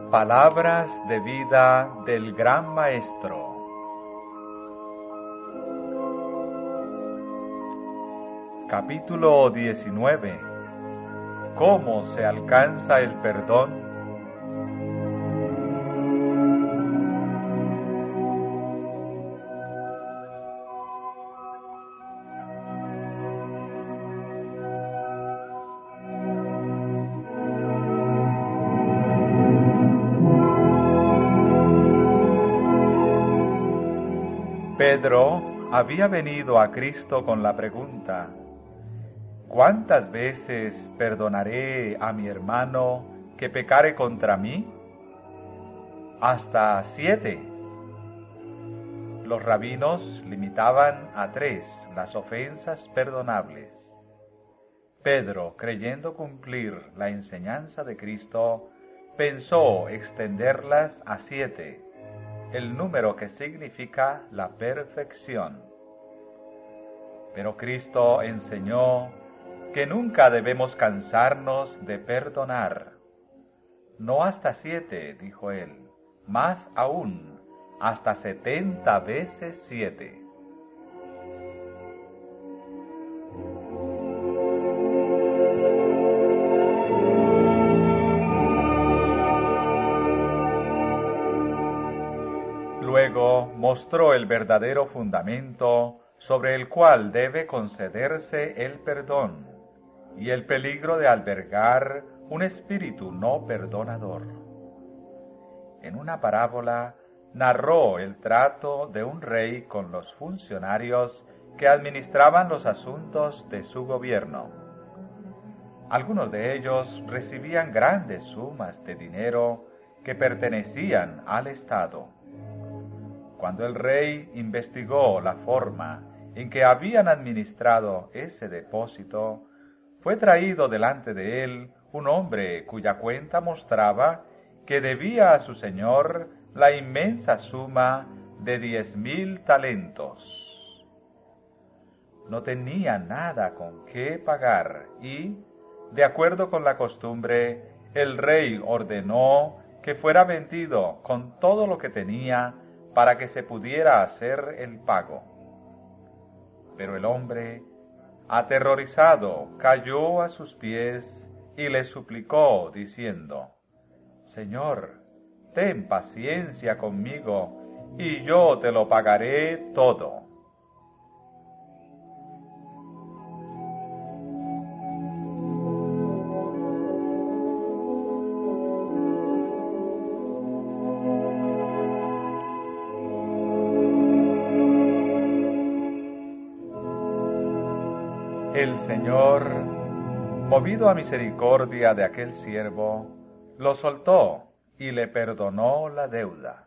Palabras de vida del Gran Maestro. Capítulo 19. ¿Cómo se alcanza el perdón? Pedro había venido a Cristo con la pregunta: ¿cuántas veces perdonaré a mi hermano que pecare contra mí? ¿Hasta 7? Los rabinos limitaban a 3 las ofensas perdonables. Pedro, creyendo cumplir la enseñanza de Cristo, pensó extenderlas a 7. El número que significa la perfección. Pero Cristo enseñó que nunca debemos cansarnos de perdonar. No hasta 7, dijo él, más aún, hasta 70 veces 7. Luego mostró el verdadero fundamento sobre el cual debe concederse el perdón y el peligro de albergar un espíritu no perdonador. En una parábola narró el trato de un rey con los funcionarios que administraban los asuntos de su gobierno. Algunos de ellos recibían grandes sumas de dinero que pertenecían al Estado. Cuando el rey investigó la forma en que habían administrado ese depósito, fue traído delante de él un hombre cuya cuenta mostraba que debía a su señor la inmensa suma de 10,000 talentos. No tenía nada con qué pagar y, de acuerdo con la costumbre, el rey ordenó que fuera vendido con todo lo que tenía para que se pudiera hacer el pago. Pero el hombre, aterrorizado, cayó a sus pies y le suplicó, diciendo: Señor, ten paciencia conmigo, y yo te lo pagaré todo. El Señor, movido a misericordia de aquel siervo, lo soltó y le perdonó la deuda.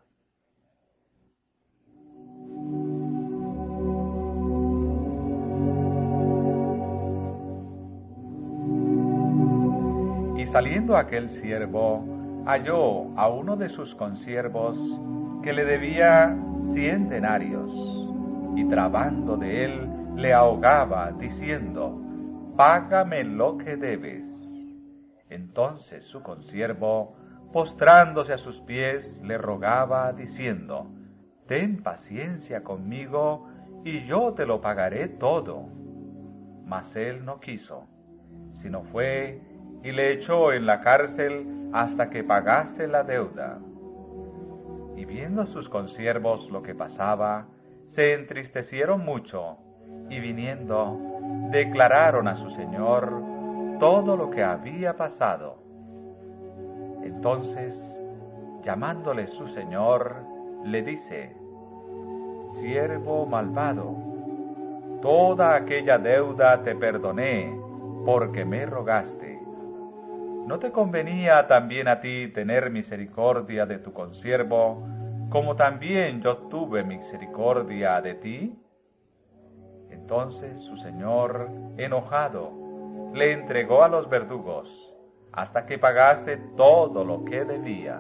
Y saliendo aquel siervo, halló a uno de sus consiervos que le debía 100 denarios, y trabando de él, le ahogaba, diciendo: Págame lo que debes. Entonces su consiervo, postrándose a sus pies, le rogaba, diciendo: Ten paciencia conmigo, y yo te lo pagaré todo. Mas él no quiso, sino fue y le echó en la cárcel hasta que pagase la deuda. Y viendo sus consiervos lo que pasaba, se entristecieron mucho, y viniendo, declararon a su señor todo lo que había pasado. Entonces, llamándole su señor, le dice: Siervo malvado, toda aquella deuda te perdoné, porque me rogaste. ¿No te convenía también a ti tener misericordia de tu consiervo, como también yo tuve misericordia de ti? Entonces su señor, enojado, le entregó a los verdugos, hasta que pagase todo lo que debía.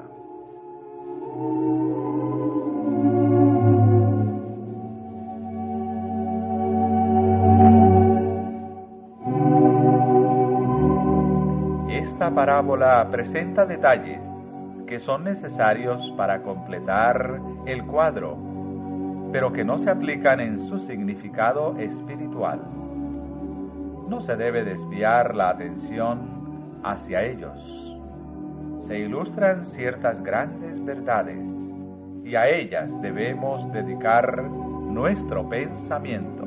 Esta parábola presenta detalles que son necesarios para completar el cuadro, pero que no se aplican en su significado espiritual. No se debe desviar la atención hacia ellos. Se ilustran ciertas grandes verdades y a ellas debemos dedicar nuestro pensamiento.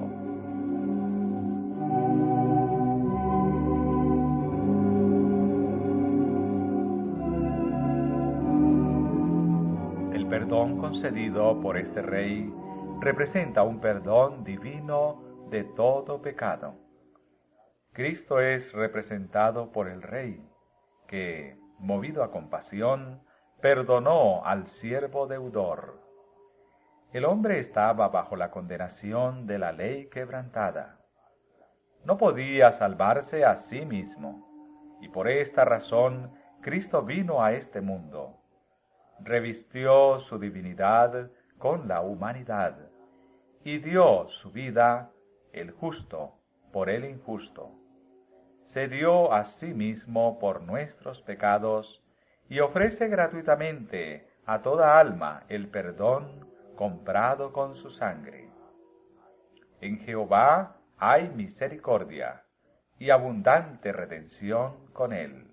El perdón concedido por este rey representa un perdón divino de todo pecado. Cristo es representado por el rey, que, movido a compasión, perdonó al siervo deudor. El hombre estaba bajo la condenación de la ley quebrantada. No podía salvarse a sí mismo, y por esta razón Cristo vino a este mundo. Revistió su divinidad con la humanidad, y dio su vida, el justo, por el injusto. Se dio a sí mismo por nuestros pecados, y ofrece gratuitamente a toda alma el perdón comprado con su sangre. En Jehová hay misericordia y abundante redención con él.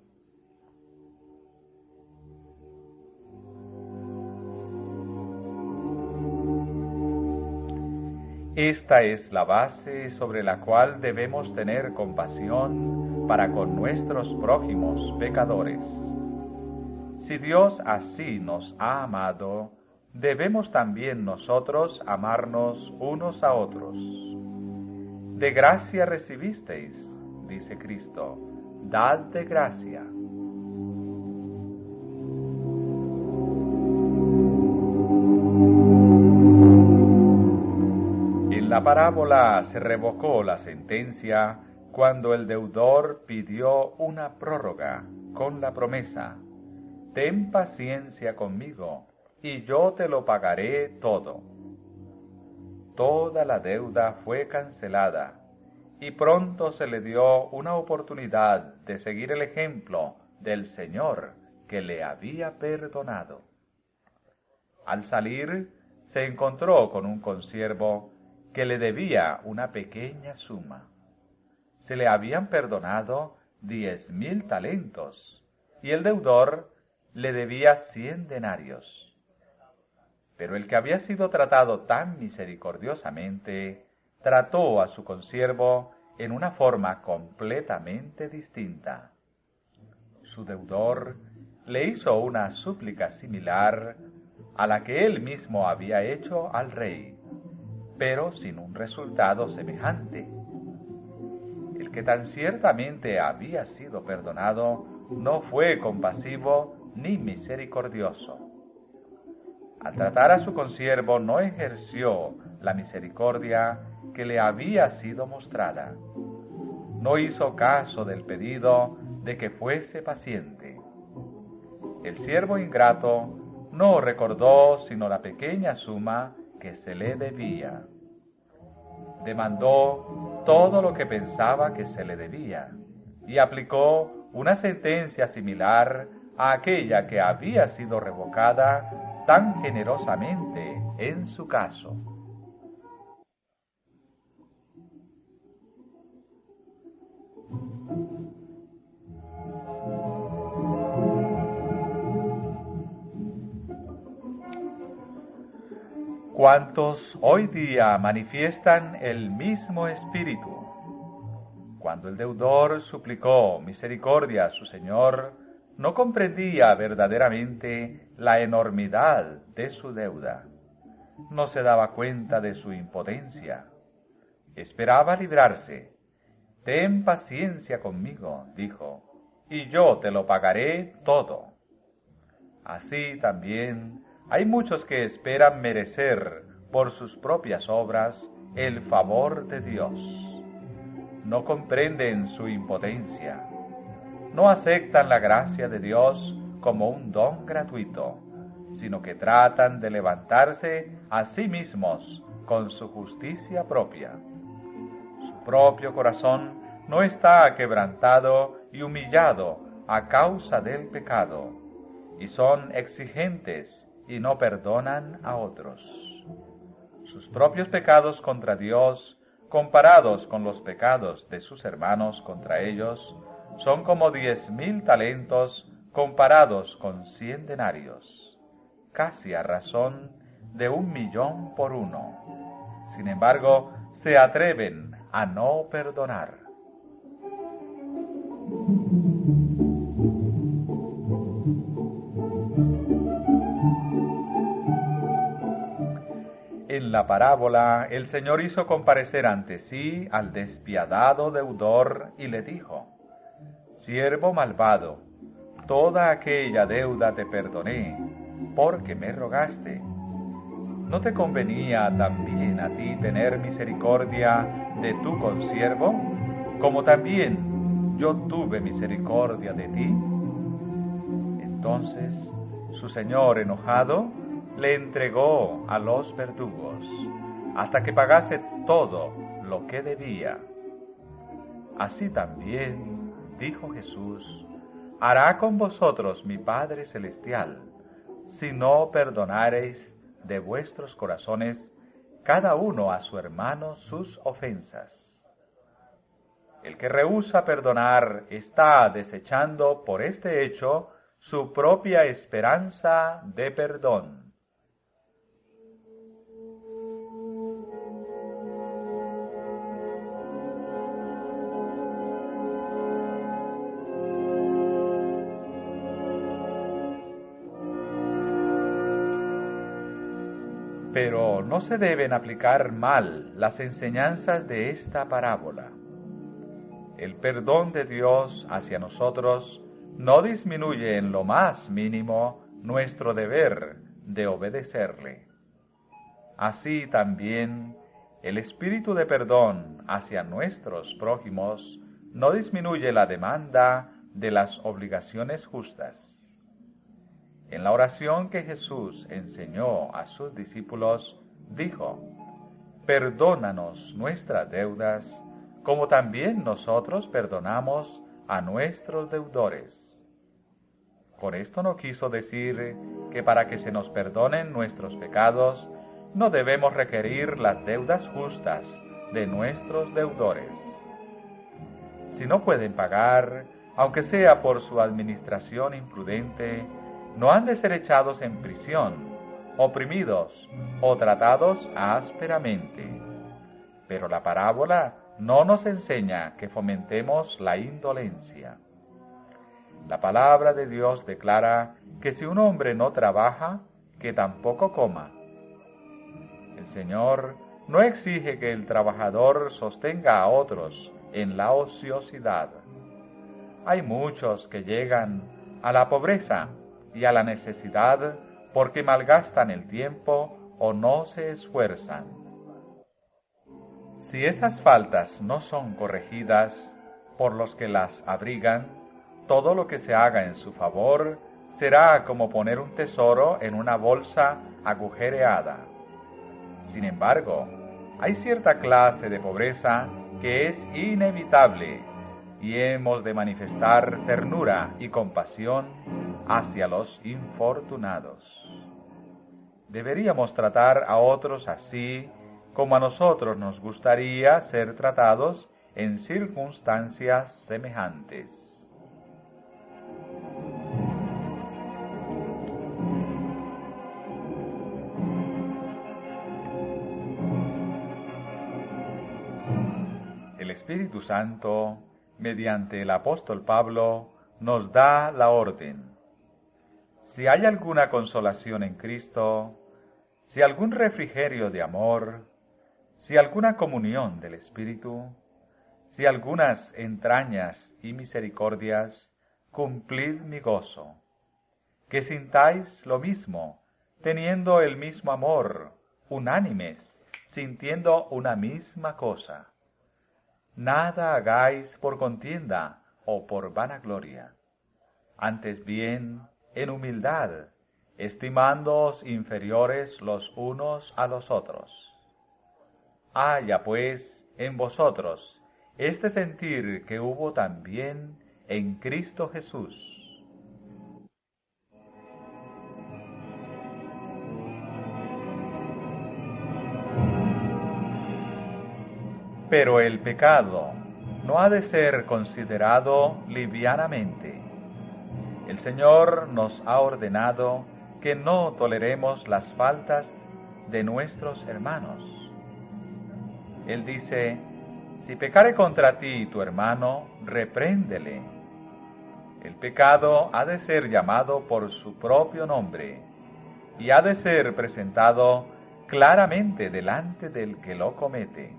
Esta es la base sobre la cual debemos tener compasión para con nuestros prójimos pecadores. Si Dios así nos ha amado, debemos también nosotros amarnos unos a otros. De gracia recibisteis, dice Cristo, dad de gracia. En la parábola se revocó la sentencia cuando el deudor pidió una prórroga con la promesa: ten paciencia conmigo, y yo te lo pagaré todo. Toda la deuda fue cancelada, y pronto se le dio una oportunidad de seguir el ejemplo del Señor que le había perdonado. Al salir, se encontró con un consiervo que le debía una pequeña suma. Se le habían perdonado 10,000 talentos, y el deudor le debía 100 denarios. Pero el que había sido tratado tan misericordiosamente, trató a su consiervo en una forma completamente distinta. Su deudor le hizo una súplica similar a la que él mismo había hecho al rey, pero sin un resultado semejante. El que tan ciertamente había sido perdonado no fue compasivo ni misericordioso. Al tratar a su consiervo no ejerció la misericordia que le había sido mostrada. No hizo caso del pedido de que fuese paciente. El siervo ingrato no recordó sino la pequeña suma que se le debía. Demandó todo lo que pensaba que se le debía y aplicó una sentencia similar a aquella que había sido revocada tan generosamente en su caso. ¿Cuántos hoy día manifiestan el mismo espíritu? Cuando el deudor suplicó misericordia a su Señor, no comprendía verdaderamente la enormidad de su deuda. No se daba cuenta de su impotencia. Esperaba librarse. Ten paciencia conmigo, dijo, y yo te lo pagaré todo. Así también hay muchos que esperan merecer por sus propias obras el favor de Dios. No comprenden su impotencia. No aceptan la gracia de Dios como un don gratuito, sino que tratan de levantarse a sí mismos con su justicia propia. Su propio corazón no está quebrantado y humillado a causa del pecado, y son exigentes y no perdonan a otros. Sus propios pecados contra Dios, comparados con los pecados de sus hermanos contra ellos, son como 10.000 talentos comparados con 100 denarios, casi a razón de 1.000.000 por uno. Sin embargo, se atreven a no perdonar. En la parábola, el Señor hizo comparecer ante sí al despiadado deudor y le dijo: Siervo malvado, toda aquella deuda te perdoné, porque me rogaste. ¿No te convenía también a ti tener misericordia de tu consiervo, como también yo tuve misericordia de ti? Entonces, su señor enojado le entregó a los verdugos, hasta que pagase todo lo que debía. Así también, dijo Jesús, hará con vosotros mi Padre Celestial, si no perdonareis de vuestros corazones cada uno a su hermano sus ofensas. El que rehúsa perdonar está desechando por este hecho su propia esperanza de perdón. Pero no se deben aplicar mal las enseñanzas de esta parábola. El perdón de Dios hacia nosotros no disminuye en lo más mínimo nuestro deber de obedecerle. Así también, el espíritu de perdón hacia nuestros prójimos no disminuye la demanda de las obligaciones justas. En la oración que Jesús enseñó a sus discípulos, dijo: Perdónanos nuestras deudas, como también nosotros perdonamos a nuestros deudores. Con esto no quiso decir que para que se nos perdonen nuestros pecados, no debemos requerir las deudas justas de nuestros deudores. Si no pueden pagar, aunque sea por su administración imprudente, no han de ser echados en prisión, oprimidos o tratados ásperamente. Pero la parábola no nos enseña que fomentemos la indolencia. La palabra de Dios declara que si un hombre no trabaja, que tampoco coma. El Señor no exige que el trabajador sostenga a otros en la ociosidad. Hay muchos que llegan a la pobreza y a la necesidad porque malgastan el tiempo o no se esfuerzan. Si esas faltas no son corregidas por los que las abrigan, todo lo que se haga en su favor será como poner un tesoro en una bolsa agujereada. Sin embargo, hay cierta clase de pobreza que es inevitable y hemos de manifestar ternura y compasión hacia los infortunados. Deberíamos tratar a otros así como a nosotros nos gustaría ser tratados en circunstancias semejantes. El Espíritu Santo, mediante el apóstol Pablo, nos da la orden. Si hay alguna consolación en Cristo, si algún refrigerio de amor, si alguna comunión del Espíritu, si algunas entrañas y misericordias, cumplid mi gozo. Que sintáis lo mismo, teniendo el mismo amor, unánimes, sintiendo una misma cosa. Nada hagáis por contienda o por vanagloria. Antes bien, en humildad, estimándoos inferiores los unos a los otros. Haya pues en vosotros este sentir que hubo también en Cristo Jesús. Pero el pecado no ha de ser considerado livianamente. El Señor nos ha ordenado que no toleremos las faltas de nuestros hermanos. Él dice: si pecare contra ti tu hermano, repréndele. El pecado ha de ser llamado por su propio nombre y ha de ser presentado claramente delante del que lo comete.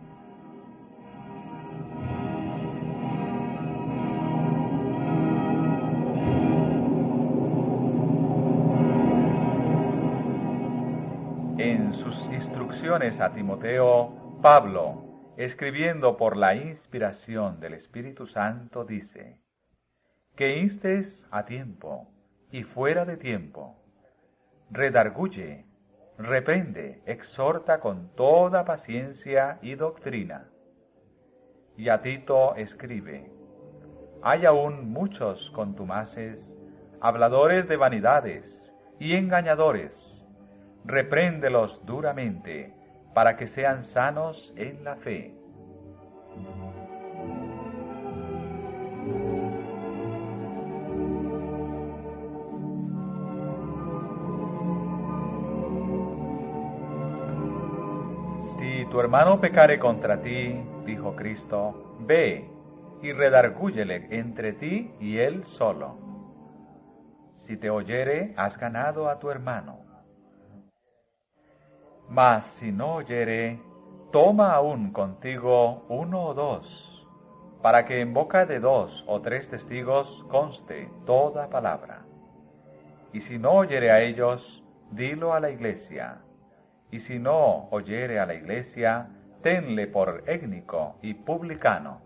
En sus instrucciones a Timoteo, Pablo, escribiendo por la inspiración del Espíritu Santo, dice: que instes a tiempo y fuera de tiempo, redarguye, reprende, exhorta con toda paciencia y doctrina. Y a Tito escribe: hay aún muchos contumaces, habladores de vanidades y engañadores. Repréndelos duramente, para que sean sanos en la fe. Si tu hermano pecare contra ti, dijo Cristo, ve y redargúyele entre ti y él solo. Si te oyere, has ganado a tu hermano. Mas si no oyere, toma aún contigo 1 o 2, para que en boca de 2 o 3 testigos conste toda palabra. Y si no oyere a ellos, dilo a la iglesia. Y si no oyere a la iglesia, tenle por étnico y publicano.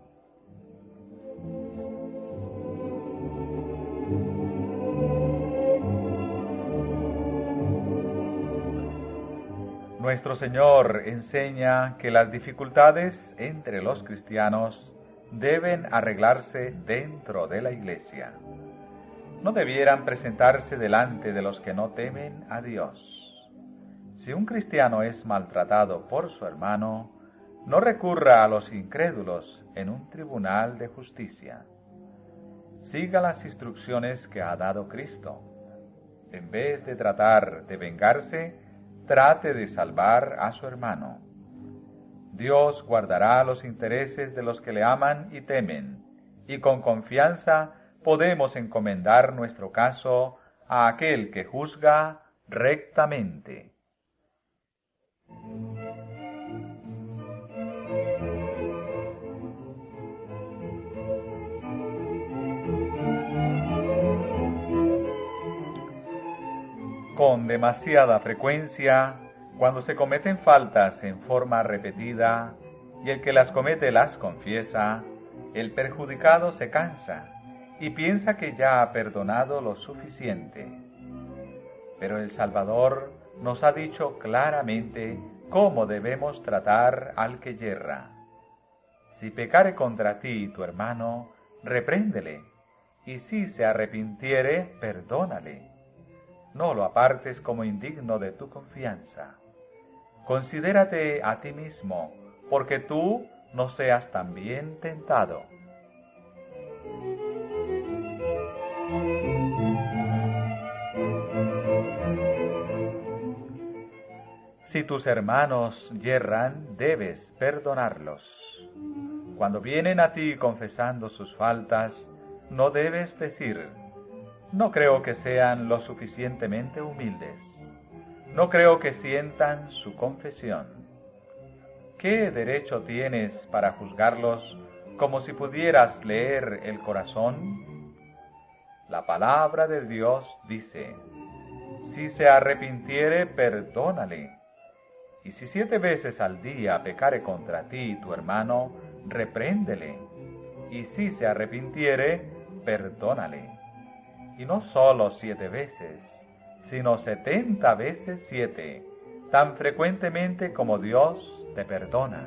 Nuestro Señor enseña que las dificultades entre los cristianos deben arreglarse dentro de la iglesia. No debieran presentarse delante de los que no temen a Dios. Si un cristiano es maltratado por su hermano, no recurra a los incrédulos en un tribunal de justicia. Siga las instrucciones que ha dado Cristo. En vez de tratar de vengarse, trate de salvar a su hermano. Dios guardará los intereses de los que le aman y temen, y con confianza podemos encomendar nuestro caso a aquel que juzga rectamente. Con demasiada frecuencia, cuando se cometen faltas en forma repetida y el que las comete las confiesa, el perjudicado se cansa y piensa que ya ha perdonado lo suficiente. Pero el Salvador nos ha dicho claramente cómo debemos tratar al que yerra. Si pecare contra ti tu hermano, repréndele, y si se arrepintiere, perdónale. No lo apartes como indigno de tu confianza. Considérate a ti mismo, porque tú no seas también tentado. Si tus hermanos yerran, debes perdonarlos. Cuando vienen a ti confesando sus faltas, no debes decir: no creo que sean lo suficientemente humildes. No creo que sientan su confesión. ¿Qué derecho tienes para juzgarlos como si pudieras leer el corazón? La palabra de Dios dice: si se arrepintiere, perdónale. Y si 7 veces al día pecare contra ti tu hermano, repréndele. Y si se arrepintiere, perdónale. Y no solo 7 veces, sino 70 veces 7, tan frecuentemente como Dios te perdona.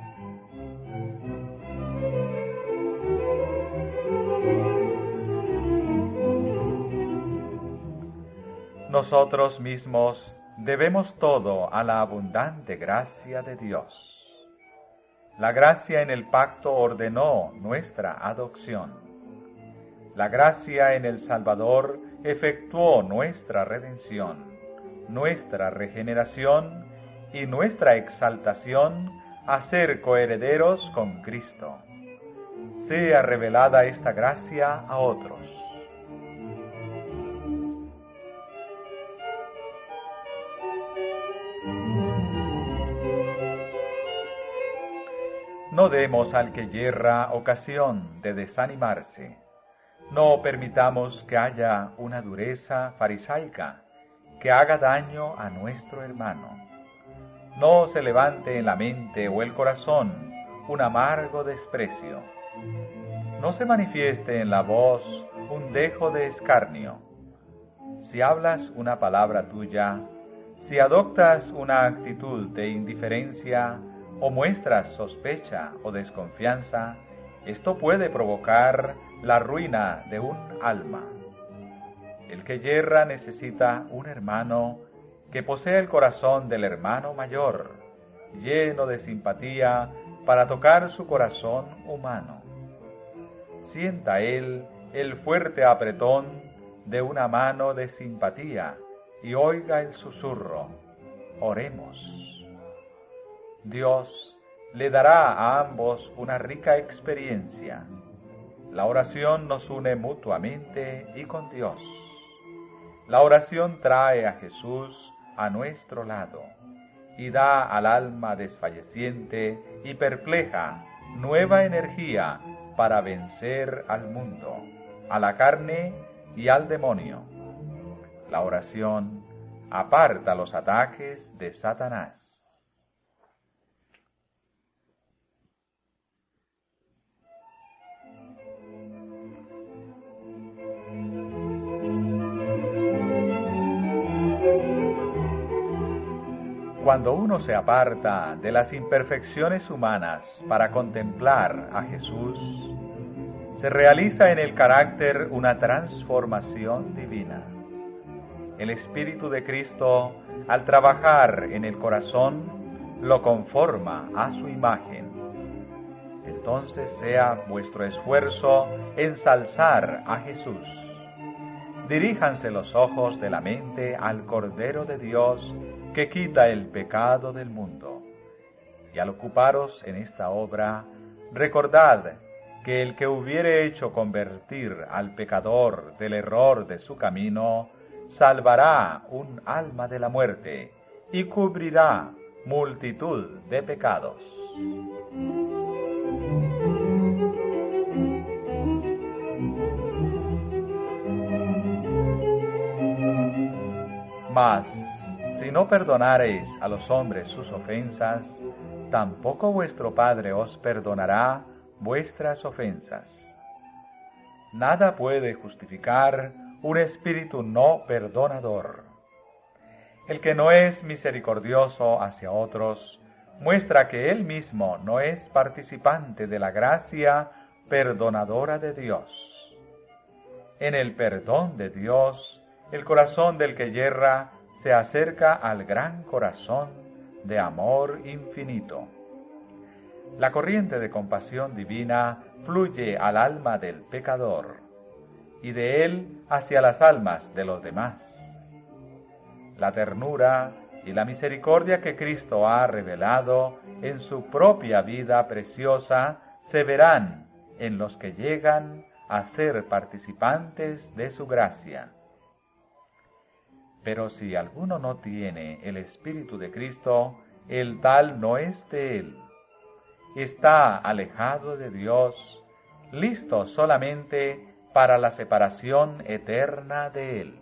Nosotros mismos debemos todo a la abundante gracia de Dios. La gracia en el pacto ordenó nuestra adopción. La gracia en el Salvador efectuó nuestra redención, nuestra regeneración y nuestra exaltación a ser coherederos con Cristo. Sea revelada esta gracia a otros. No demos al que yerra ocasión de desanimarse. No permitamos que haya una dureza farisaica que haga daño a nuestro hermano. No se levante en la mente o el corazón un amargo desprecio. No se manifieste en la voz un dejo de escarnio. Si hablas una palabra tuya, si adoptas una actitud de indiferencia o muestras sospecha o desconfianza, esto puede provocar la ruina de un alma. El que yerra necesita un hermano que posea el corazón del hermano mayor, lleno de simpatía para tocar su corazón humano. Sienta él el fuerte apretón de una mano de simpatía y oiga el susurro: oremos. Dios le dará a ambos una rica experiencia. La oración nos une mutuamente y con Dios. La oración trae a Jesús a nuestro lado y da al alma desfalleciente y perpleja nueva energía para vencer al mundo, a la carne y al demonio. La oración aparta los ataques de Satanás. Cuando uno se aparta de las imperfecciones humanas para contemplar a Jesús, se realiza en el carácter una transformación divina. El Espíritu de Cristo, al trabajar en el corazón, lo conforma a su imagen. Entonces sea vuestro esfuerzo ensalzar a Jesús. Diríjanse los ojos de la mente al Cordero de Dios que quita el pecado del mundo. Y al ocuparos en esta obra, recordad que el que hubiere hecho convertir al pecador del error de su camino, salvará un alma de la muerte y cubrirá multitud de pecados. Mas, si no perdonareis a los hombres sus ofensas, tampoco vuestro Padre os perdonará vuestras ofensas. Nada puede justificar un espíritu no perdonador. El que no es misericordioso hacia otros, muestra que él mismo no es participante de la gracia perdonadora de Dios. En el perdón de Dios, el corazón del que yerra se acerca al gran corazón de amor infinito. La corriente de compasión divina fluye al alma del pecador y de él hacia las almas de los demás. La ternura y la misericordia que Cristo ha revelado en su propia vida preciosa se verán en los que llegan a ser participantes de su gracia. Pero si alguno no tiene el Espíritu de Cristo, el tal no es de él. Está alejado de Dios, listo solamente para la separación eterna de él.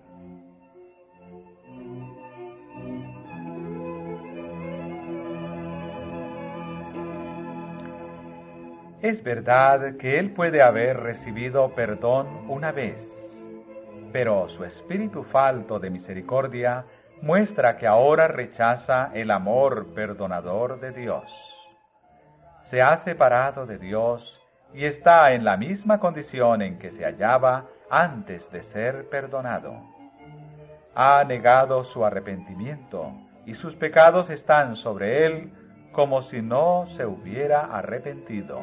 Es verdad que él puede haber recibido perdón una vez, pero su espíritu falto de misericordia muestra que ahora rechaza el amor perdonador de Dios. Se ha separado de Dios y está en la misma condición en que se hallaba antes de ser perdonado. Ha negado su arrepentimiento y sus pecados están sobre él como si no se hubiera arrepentido.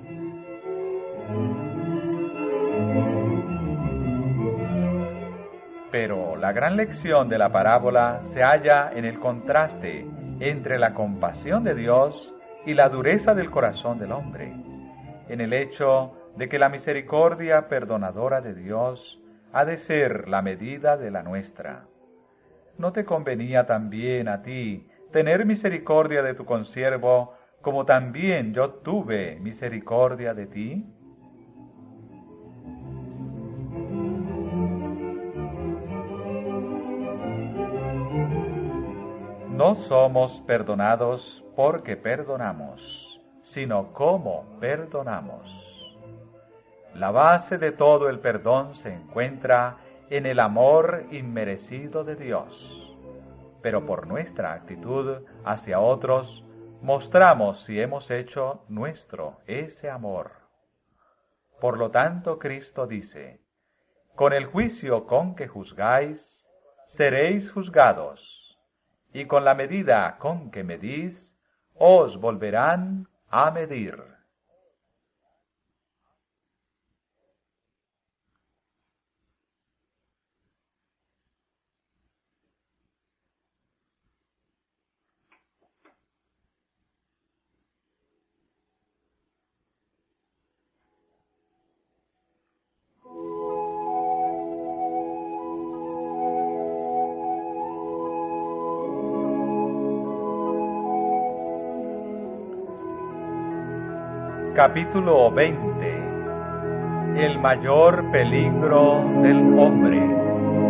Pero la gran lección de la parábola se halla en el contraste entre la compasión de Dios y la dureza del corazón del hombre, en el hecho de que la misericordia perdonadora de Dios ha de ser la medida de la nuestra. ¿No te convenía también a ti tener misericordia de tu consiervo, como también yo tuve misericordia de ti? No somos perdonados porque perdonamos, sino cómo perdonamos. La base de todo el perdón se encuentra en el amor inmerecido de Dios. Pero por nuestra actitud hacia otros, mostramos si hemos hecho nuestro ese amor. Por lo tanto, Cristo dice: con el juicio con que juzgáis, seréis juzgados, y con la medida con que medís, os volverán a medir. Capítulo 20. El mayor peligro del hombre.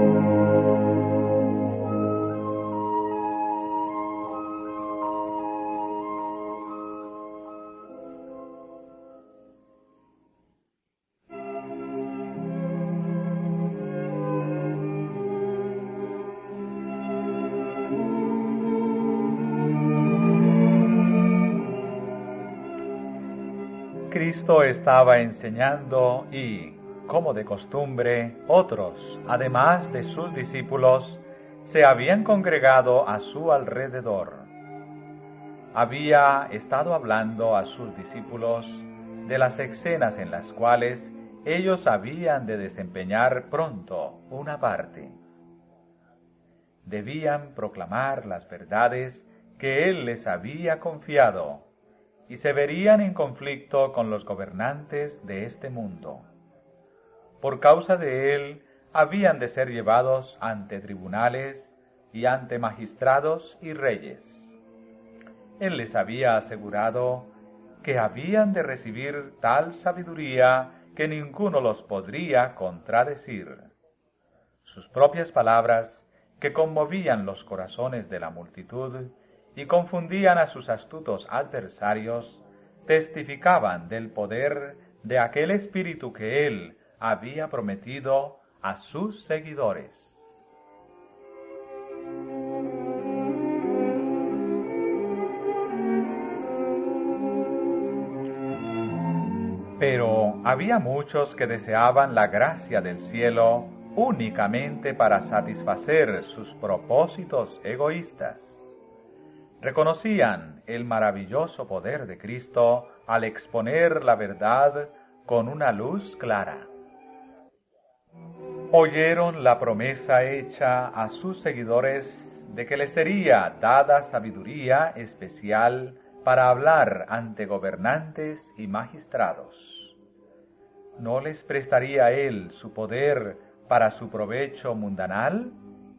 Cristo estaba enseñando y, como de costumbre, otros, además de sus discípulos, se habían congregado a su alrededor. Había estado hablando a sus discípulos de las escenas en las cuales ellos habían de desempeñar pronto una parte. Debían proclamar las verdades que Él les había confiado, y se verían en conflicto con los gobernantes de este mundo. Por causa de él, habían de ser llevados ante tribunales y ante magistrados y reyes. Él les había asegurado que habían de recibir tal sabiduría que ninguno los podría contradecir. Sus propias palabras, que conmovían los corazones de la multitud y confundían a sus astutos adversarios, testificaban del poder de aquel espíritu que él había prometido a sus seguidores. Pero había muchos que deseaban la gracia del cielo únicamente para satisfacer sus propósitos egoístas. Reconocían el maravilloso poder de Cristo al exponer la verdad con una luz clara. Oyeron la promesa hecha a sus seguidores de que les sería dada sabiduría especial para hablar ante gobernantes y magistrados. ¿No les prestaría Él su poder para su provecho mundanal?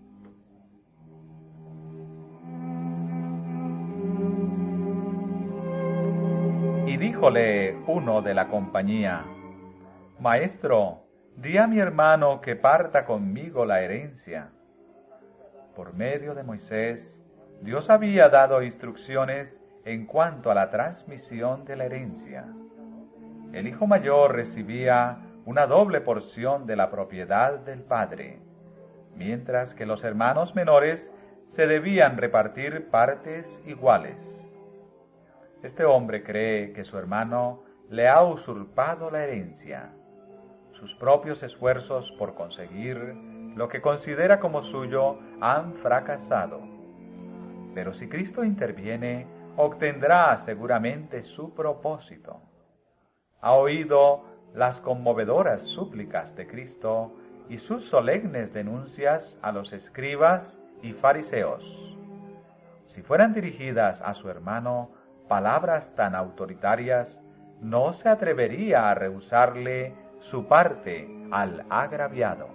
Y díjole uno de la compañía: Maestro, di a mi hermano que parta conmigo la herencia. Por medio de Moisés, Dios había dado instrucciones en cuanto a la transmisión de la herencia. El hijo mayor recibía una doble porción de la propiedad del padre, mientras que los hermanos menores se debían repartir partes iguales. Este hombre cree que su hermano le ha usurpado la herencia. Sus propios esfuerzos por conseguir lo que considera como suyo han fracasado. Pero si Cristo interviene, obtendrá seguramente su propósito. Ha oído las conmovedoras súplicas de Cristo y sus solemnes denuncias a los escribas y fariseos. Si fueran dirigidas a su hermano palabras tan autoritarias, no se atrevería a rehusarle su parte al agraviado.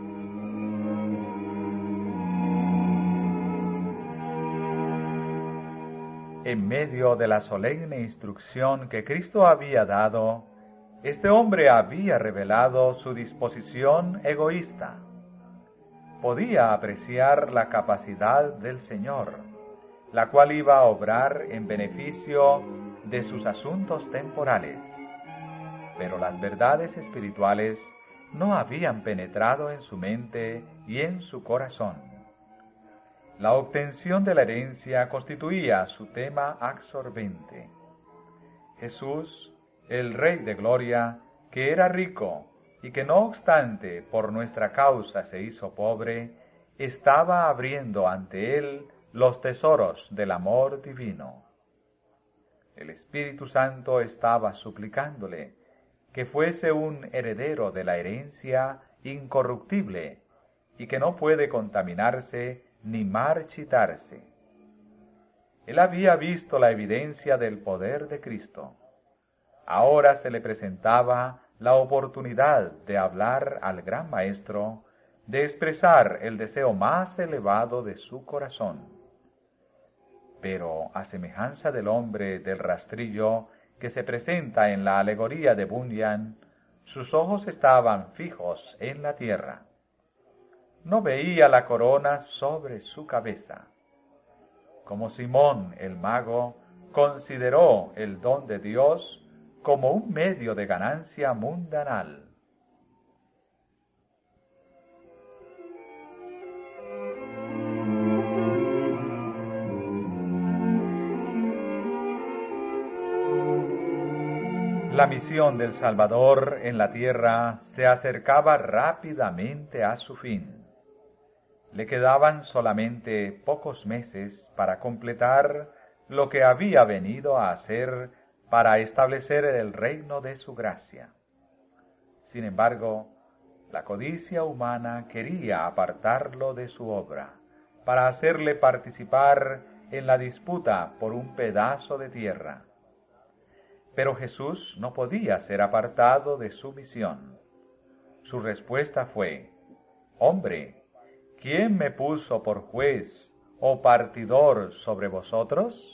En medio de la solemne instrucción que Cristo había dado, este hombre había revelado su disposición egoísta. Podía apreciar la capacidad del Señor, la cual iba a obrar en beneficio de sus asuntos temporales. Pero las verdades espirituales no habían penetrado en su mente y en su corazón. La obtención de la herencia constituía su tema absorbente. Jesús, el Rey de Gloria, que era rico y que no obstante por nuestra causa se hizo pobre, estaba abriendo ante él los tesoros del amor divino. El Espíritu Santo estaba suplicándole que fuese un heredero de la herencia incorruptible y que no puede contaminarse ni marchitarse. Él había visto la evidencia del poder de Cristo. Ahora se le presentaba la oportunidad de hablar al gran Maestro, de expresar el deseo más elevado de su corazón. Pero, a semejanza del hombre del rastrillo que se presenta en la alegoría de Bunyan, sus ojos estaban fijos en la tierra. No veía la corona sobre su cabeza. Como Simón el mago consideró el don de Dios como un medio de ganancia mundanal. La misión del Salvador en la tierra se acercaba rápidamente a su fin. Le quedaban solamente pocos meses para completar lo que había venido a hacer para establecer el reino de su gracia. Sin embargo, la codicia humana quería apartarlo de su obra, para hacerle participar en la disputa por un pedazo de tierra. Pero Jesús no podía ser apartado de su misión. Su respuesta fue: «Hombre, ¿quién me puso por juez o partidor sobre vosotros?»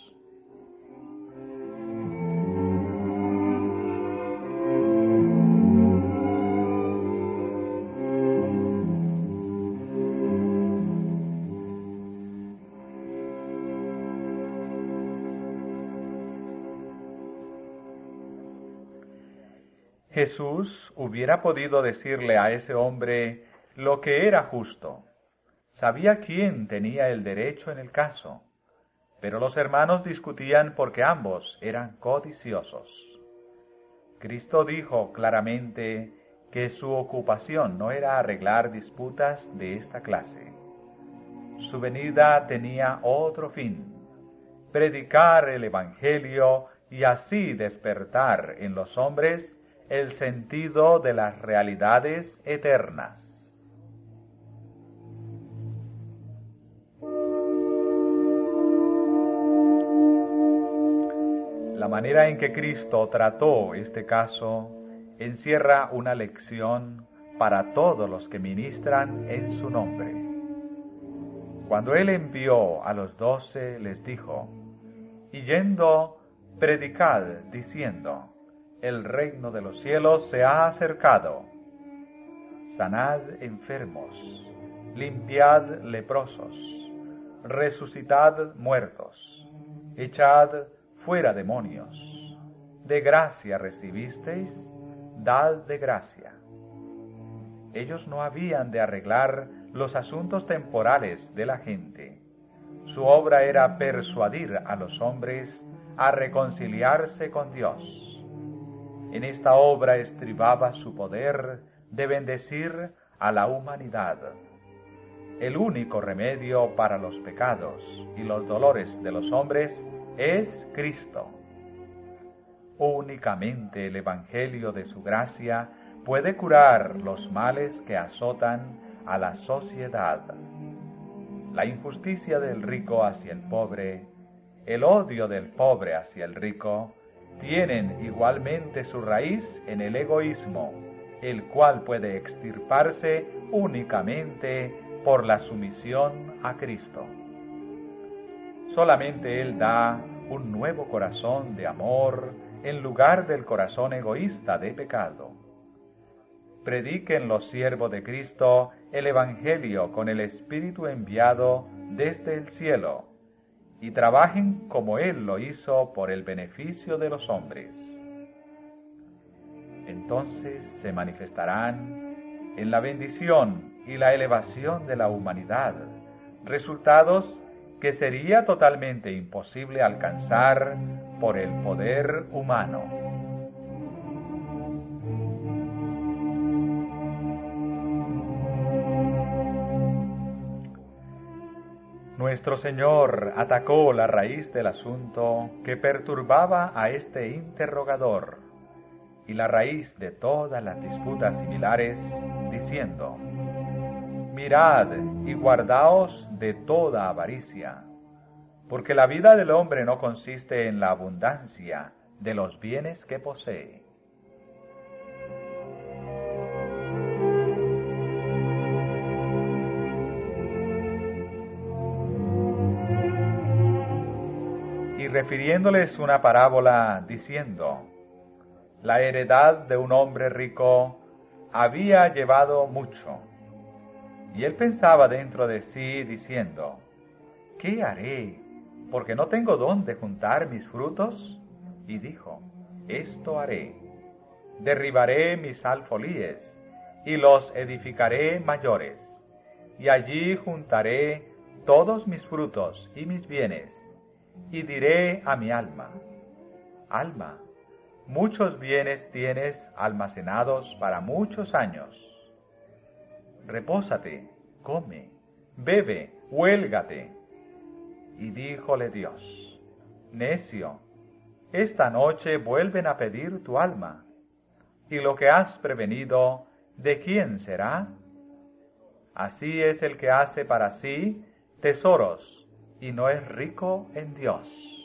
Jesús hubiera podido decirle a ese hombre lo que era justo. Sabía quién tenía el derecho en el caso, pero los hermanos discutían porque ambos eran codiciosos. Cristo dijo claramente que su ocupación no era arreglar disputas de esta clase. Su venida tenía otro fin: predicar el Evangelio y así despertar en los hombres el sentido de las realidades eternas. La manera en que Cristo trató este caso encierra una lección para todos los que ministran en su nombre. Cuando Él envió a los 12, les dijo: «Y yendo, predicad, diciendo: el reino de los cielos se ha acercado. Sanad enfermos, limpiad leprosos, resucitad muertos, echad fuera demonios. De gracia recibisteis, dad de gracia». Ellos no habían de arreglar los asuntos temporales de la gente. Su obra era persuadir a los hombres a reconciliarse con Dios. En esta obra estribaba su poder de bendecir a la humanidad. El único remedio para los pecados y los dolores de los hombres es Cristo. Únicamente el Evangelio de su gracia puede curar los males que azotan a la sociedad. La injusticia del rico hacia el pobre, el odio del pobre hacia el rico, tienen igualmente su raíz en el egoísmo, el cual puede extirparse únicamente por la sumisión a Cristo. Solamente Él da un nuevo corazón de amor en lugar del corazón egoísta de pecado. Prediquen los siervos de Cristo el Evangelio con el Espíritu enviado desde el cielo, y trabajen como Él lo hizo por el beneficio de los hombres. Entonces se manifestarán en la bendición y la elevación de la humanidad, resultados que sería totalmente imposible alcanzar por el poder humano. Nuestro Señor atacó la raíz del asunto que perturbaba a este interrogador y la raíz de todas las disputas similares, diciendo: mirad y guardaos de toda avaricia, porque la vida del hombre no consiste en la abundancia de los bienes que posee. Y refiriéndoles una parábola, diciendo: la heredad de un hombre rico había llevado mucho. Y él pensaba dentro de sí, diciendo: ¿qué haré? Porque no tengo dónde juntar mis frutos. Y dijo: esto haré: derribaré mis alfolíes, y los edificaré mayores, y allí juntaré todos mis frutos y mis bienes, y diré a mi alma: alma, muchos bienes tienes almacenados para muchos años. Repósate, come, bebe, huélgate. Y díjole Dios: necio, esta noche vuelven a pedir tu alma, y lo que has prevenido, ¿de quién será? Así es el que hace para sí tesoros, y no es rico en Dios.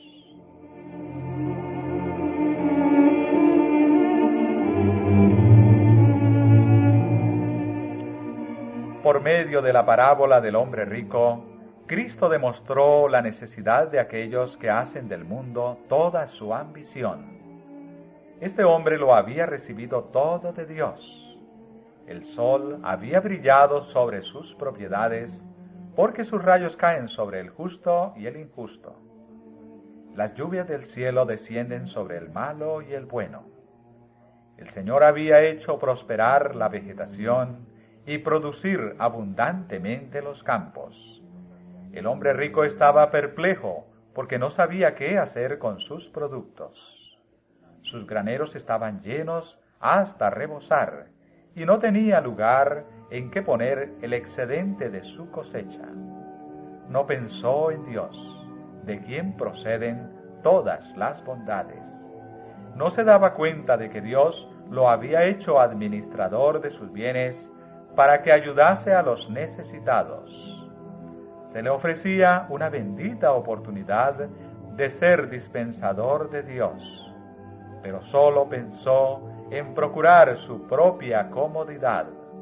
Por medio de la parábola del hombre rico, Cristo demostró la necesidad de aquellos que hacen del mundo toda su ambición. Este hombre lo había recibido todo de Dios. El sol había brillado sobre sus propiedades, porque sus rayos caen sobre el justo y el injusto. Las lluvias del cielo descienden sobre el malo y el bueno. El Señor había hecho prosperar la vegetación y producir abundantemente los campos. El hombre rico estaba perplejo porque no sabía qué hacer con sus productos. Sus graneros estaban llenos hasta rebosar y no tenía lugar en que poner el excedente de su cosecha. No pensó en Dios, de quien proceden todas las bondades. No se daba cuenta de que Dios lo había hecho administrador de sus bienes para que ayudase a los necesitados. Se le ofrecía una bendita oportunidad de ser dispensador de Dios, pero solo pensó en procurar su propia comodidad.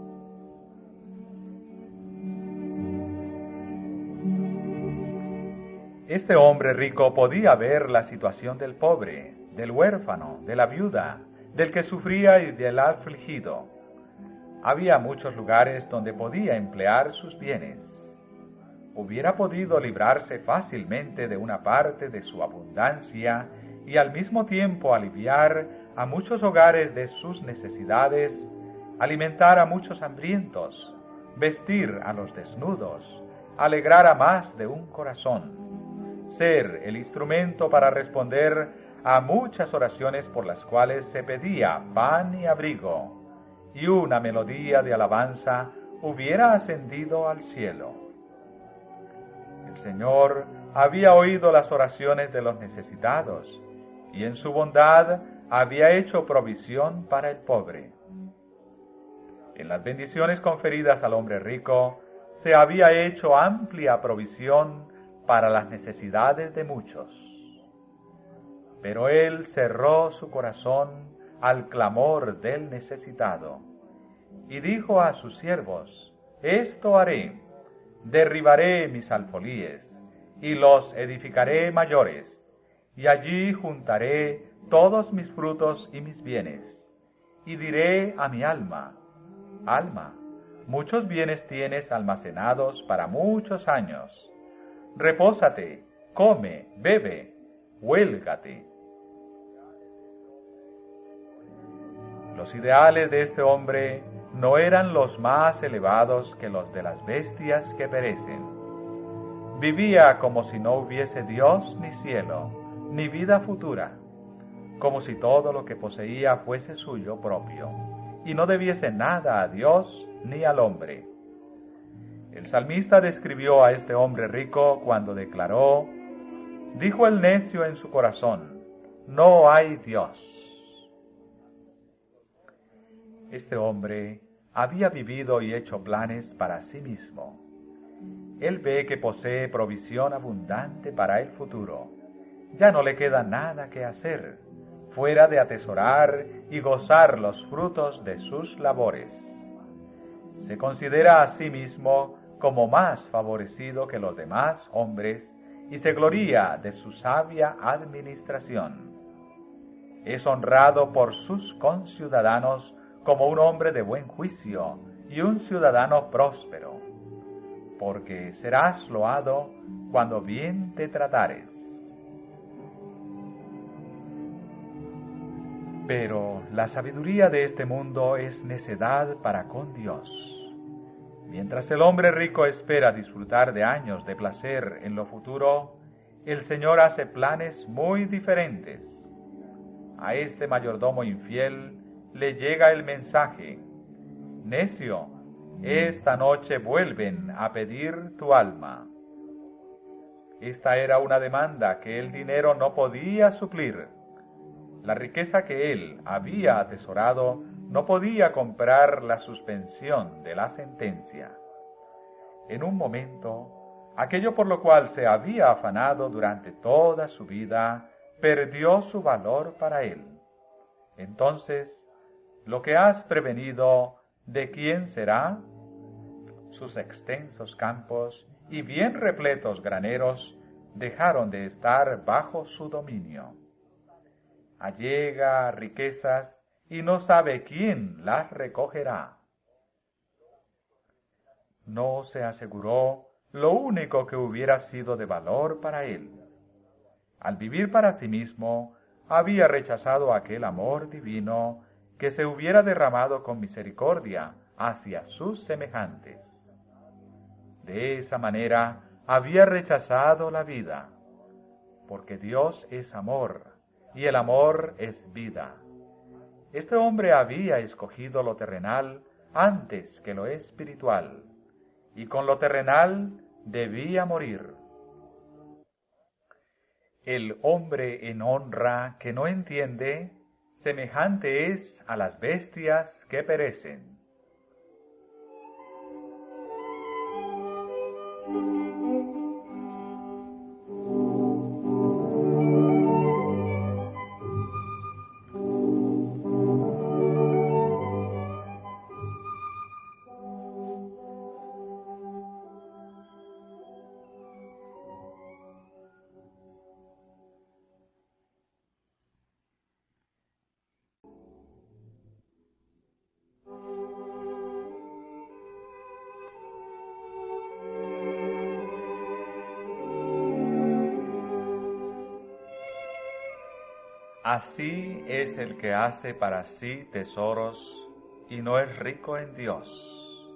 Este hombre rico podía ver la situación del pobre, del huérfano, de la viuda, del que sufría y del afligido. Había muchos lugares donde podía emplear sus bienes. Hubiera podido librarse fácilmente de una parte de su abundancia y al mismo tiempo aliviar a muchos hogares de sus necesidades, alimentar a muchos hambrientos, vestir a los desnudos, alegrar a más de un corazón, ser el instrumento para responder a muchas oraciones por las cuales se pedía pan y abrigo, y una melodía de alabanza hubiera ascendido al cielo. El Señor había oído las oraciones de los necesitados, y en su bondad había hecho provisión para el pobre. En las bendiciones conferidas al hombre rico, se había hecho amplia provisión para las necesidades de muchos. Pero él cerró su corazón al clamor del necesitado, y dijo a sus siervos: esto haré, derribaré mis alfolíes, y los edificaré mayores, y allí juntaré todos mis frutos y mis bienes, y diré a mi alma: alma, muchos bienes tienes almacenados para muchos años. Repósate, come, bebe, huélgate. Los ideales de este hombre no eran los más elevados que los de las bestias que perecen. Vivía como si no hubiese Dios ni cielo, ni vida futura, como si todo lo que poseía fuese suyo propio, y no debiese nada a Dios ni al hombre. El salmista describió a este hombre rico cuando declaró: dijo el necio en su corazón, no hay Dios. Este hombre había vivido y hecho planes para sí mismo. Él ve que posee provisión abundante para el futuro. Ya no le queda nada que hacer, fuera de atesorar y gozar los frutos de sus labores. Se considera a sí mismo como más favorecido que los demás hombres y se gloria de su sabia administración. Es honrado por sus conciudadanos como un hombre de buen juicio y un ciudadano próspero, porque serás loado cuando bien te tratares. Pero la sabiduría de este mundo es necedad para con Dios. Mientras el hombre rico espera disfrutar de años de placer en lo futuro, el Señor hace planes muy diferentes. A este mayordomo infiel le llega el mensaje: necio, esta noche vuelven a pedir tu alma. Esta era una demanda que el dinero no podía suplir. La riqueza que él había atesorado no podía comprar la suspensión de la sentencia. En un momento, aquello por lo cual se había afanado durante toda su vida perdió su valor para él. Entonces, lo que has prevenido, ¿de quién será? Sus extensos campos y bien repletos graneros dejaron de estar bajo su dominio. Allega riquezas y no sabe quién las recogerá. No se aseguró lo único que hubiera sido de valor para él. Al vivir para sí mismo, había rechazado aquel amor divino que se hubiera derramado con misericordia hacia sus semejantes. De esa manera había rechazado la vida, porque Dios es amor, y el amor es vida. Este hombre había escogido lo terrenal antes que lo espiritual, y con lo terrenal debía morir. El hombre en honra que no entiende, semejante es a las bestias que perecen. Así es el que hace para sí tesoros y no es rico en Dios.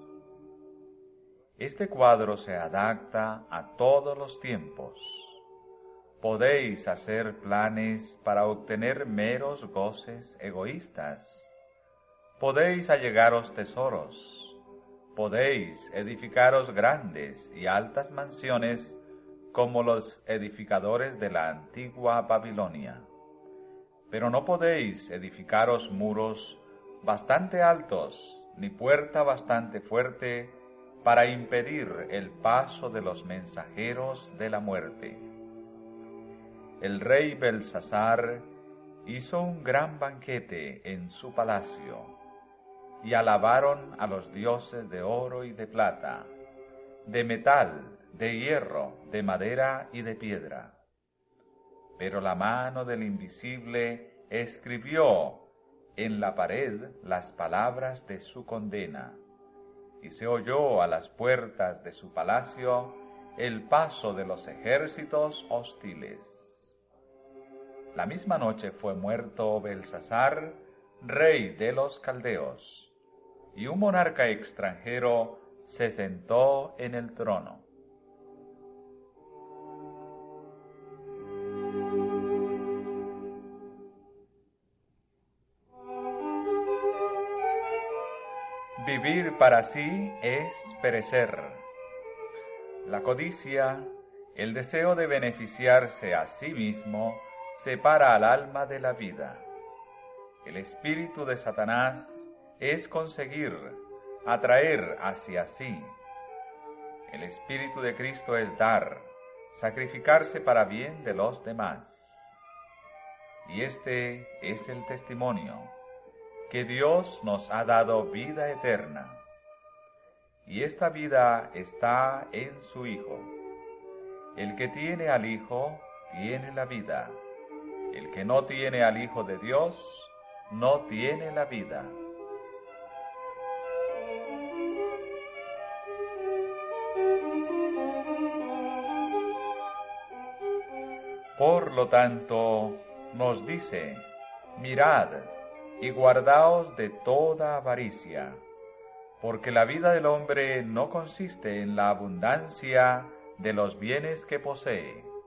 Este cuadro se adapta a todos los tiempos. Podéis hacer planes para obtener meros goces egoístas. Podéis allegaros tesoros. Podéis edificaros grandes y altas mansiones como los edificadores de la antigua Babilonia. Pero no podéis edificaros muros bastante altos, ni puerta bastante fuerte, para impedir el paso de los mensajeros de la muerte. El rey Belsasar hizo un gran banquete en su palacio, y alabaron a los dioses de oro y de plata, de metal, de hierro, de madera y de piedra. Pero la mano del invisible escribió en la pared las palabras de su condena, y se oyó a las puertas de su palacio el paso de los ejércitos hostiles. La misma noche fue muerto Belsasar, rey de los caldeos, y un monarca extranjero se sentó en el trono. Vivir para sí es perecer. La codicia, el deseo de beneficiarse a sí mismo, separa al alma de la vida. El espíritu de Satanás es conseguir, atraer hacia sí. El espíritu de Cristo es dar, sacrificarse para bien de los demás. Y este es el testimonio, que Dios nos ha dado vida eterna, y esta vida está en su Hijo. El que tiene al Hijo, tiene la vida. El que no tiene al Hijo de Dios, no tiene la vida. Por lo tanto, nos dice: mirad y guardaos de toda avaricia, porque la vida del hombre no consiste en la abundancia de los bienes que posee.